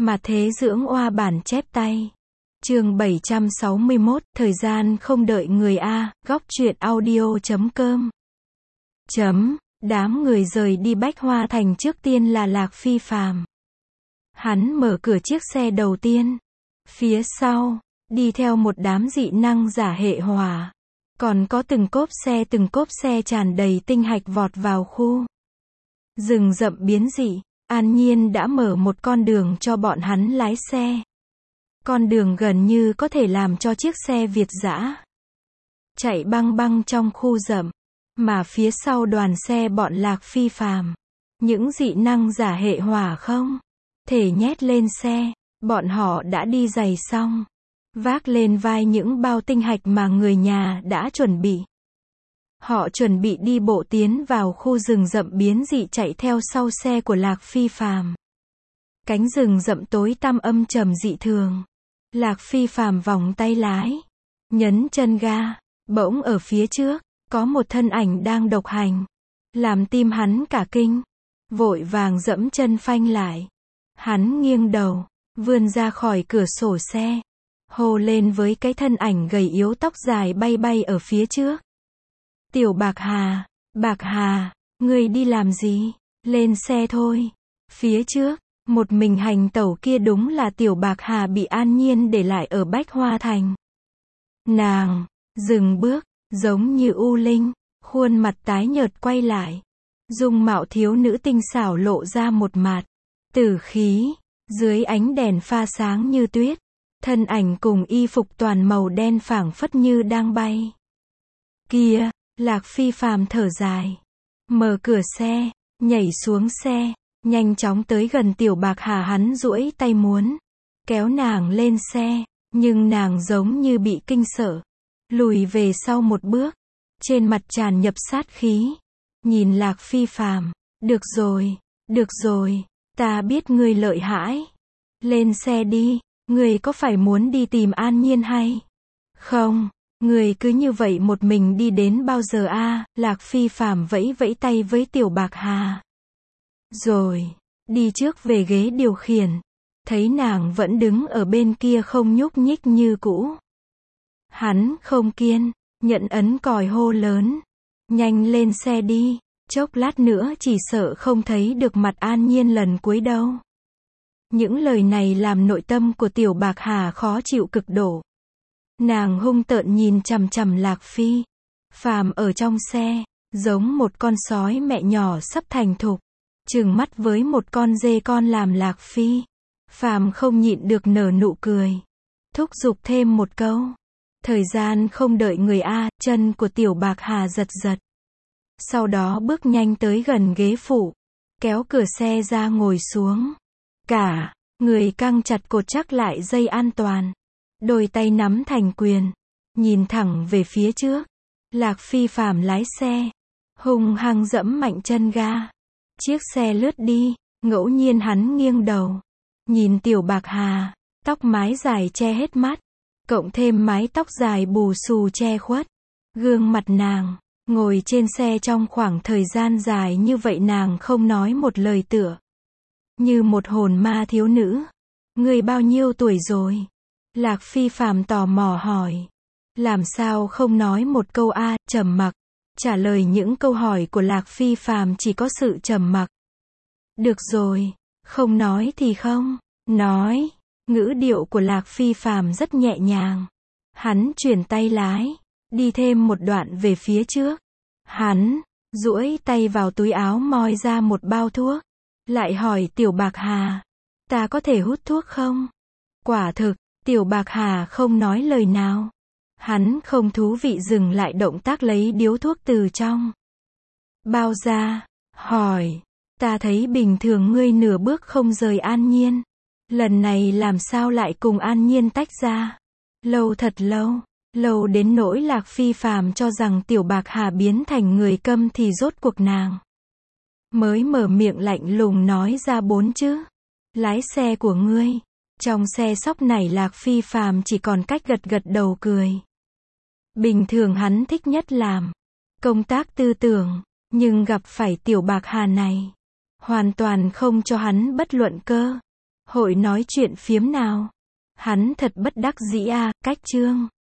Mà thế dưỡng oa bản chép tay. Chương 761, thời gian không đợi người a, góc truyện audio.com. Đám người rời đi Bách Hoa Thành trước tiên là Lạc Phi Phàm. Hắn mở cửa chiếc xe đầu tiên. Phía sau, đi theo một đám dị năng giả hệ hỏa. Còn có từng cốp xe tràn đầy tinh hạch vọt vào khu rừng rậm biến dị. An Nhiên đã mở một con đường cho bọn hắn lái xe. Con đường gần như có thể làm cho chiếc xe Việt dã chạy băng băng trong khu rậm. Mà phía sau đoàn xe bọn Lạc Phi Phàm, những dị năng giả hệ hỏa không thể nhét lên xe. Bọn họ đã đi giày xong, vác lên vai những bao tinh hạch mà người nhà đã chuẩn bị. Họ chuẩn bị đi bộ tiến vào khu rừng rậm biến dị chạy theo sau xe của Lạc Phi Phàm. Cánh rừng rậm tối tăm âm trầm dị thường. Lạc Phi Phàm vòng tay lái, nhấn chân ga, bỗng ở phía trước có một thân ảnh đang độc hành, làm tim hắn cả kinh, vội vàng dẫm chân phanh lại. Hắn nghiêng đầu, vươn ra khỏi cửa sổ xe, hô lên với cái thân ảnh gầy yếu tóc dài bay bay ở phía trước. Tiểu Bạc Hà, ngươi đi làm gì? Lên xe thôi. Phía trước, một mình hành tẩu kia đúng là Tiểu Bạc Hà bị An Nhiên để lại ở Bách Hoa Thành. Nàng dừng bước, giống như u linh, khuôn mặt tái nhợt quay lại. Dung mạo thiếu nữ tinh xảo lộ ra một mạt tử khí, dưới ánh đèn pha sáng như tuyết. Thân ảnh cùng y phục toàn màu đen phảng phất như đang bay. Kia, Lạc Phi Phàm thở dài, mở cửa xe, nhảy xuống xe, nhanh chóng tới gần Tiểu Bạc Hà. Hắn duỗi tay muốn kéo nàng lên xe, nhưng nàng giống như bị kinh sợ, lùi về sau một bước, trên mặt tràn ngập sát khí. Nhìn Lạc Phi Phàm, được rồi, ta biết ngươi lợi hại. Lên xe đi, ngươi có phải muốn đi tìm An Nhiên hay không? Ngươi cứ như vậy một mình đi đến bao giờ a? Lạc Phi Phàm vẫy vẫy tay với Tiểu Bạc Hà. Rồi, đi trước về ghế điều khiển. Thấy nàng vẫn đứng ở bên kia không nhúc nhích như cũ. Hắn không kiên nhẫn ấn còi hô lớn. Nhanh lên xe đi, chốc lát nữa chỉ sợ không thấy được mặt An Nhiên lần cuối đâu. Những lời này làm nội tâm của Tiểu Bạc Hà khó chịu cực độ. Nàng hung tợn nhìn chằm chằm Lạc Phi Phàm ở trong xe, giống một con sói mẹ nhỏ sắp thành thục, trừng mắt với một con dê con. Làm Lạc Phi Phàm không nhịn được nở nụ cười, thúc giục thêm một câu. Thời gian không đợi người a. Chân của Tiểu Bạc Hà giật giật. Sau đó bước nhanh tới gần ghế phụ, kéo cửa xe ra ngồi xuống. Cả người căng chặt cột chắc lại dây an toàn, đôi tay nắm thành quyền, nhìn thẳng về phía trước. Lạc Phi Phàm lái xe, hung hăng dẫm mạnh chân ga. Chiếc xe lướt đi, ngẫu nhiên hắn nghiêng đầu, nhìn Tiểu Bạc Hà, tóc mái dài che hết mắt, cộng thêm mái tóc dài bù xù che khuất gương mặt nàng. Ngồi trên xe trong khoảng thời gian dài như vậy nàng không nói một lời, tựa như một hồn ma thiếu nữ. Ngươi bao nhiêu tuổi rồi? Lạc Phi Phàm tò mò hỏi. Làm sao không nói một câu a? Trầm mặc. Trả lời những câu hỏi của Lạc Phi Phàm chỉ có sự trầm mặc. Được rồi, không nói thì không nói. Ngữ điệu của Lạc Phi Phàm rất nhẹ nhàng. Hắn chuyển tay lái, đi thêm một đoạn về phía trước. Hắn duỗi tay vào túi áo moi ra một bao thuốc, lại hỏi Tiểu Bạc Hà, ta có thể hút thuốc không? Quả thực, Tiểu Bạc Hà không nói lời nào. Hắn không thú vị dừng lại động tác lấy điếu thuốc từ trong bao ra, hỏi, ta thấy bình thường ngươi nửa bước không rời An Nhiên. Lần này làm sao lại cùng An Nhiên tách ra? Lâu, thật lâu. Lâu đến nỗi Lạc Phi Phàm cho rằng Tiểu Bạc Hà biến thành người câm thì rốt cuộc nàng mới mở miệng lạnh lùng nói ra 4 chữ. Lái xe của ngươi. Trong xe sóc này Lạc Phi Phàm chỉ còn cách gật gật đầu cười. Bình thường hắn thích nhất làm công tác tư tưởng, nhưng gặp phải Tiểu Bạc Hà này, hoàn toàn không cho hắn bất luận cơ Hội nói chuyện phiếm nào. Hắn thật bất đắc dĩ à, cách Trương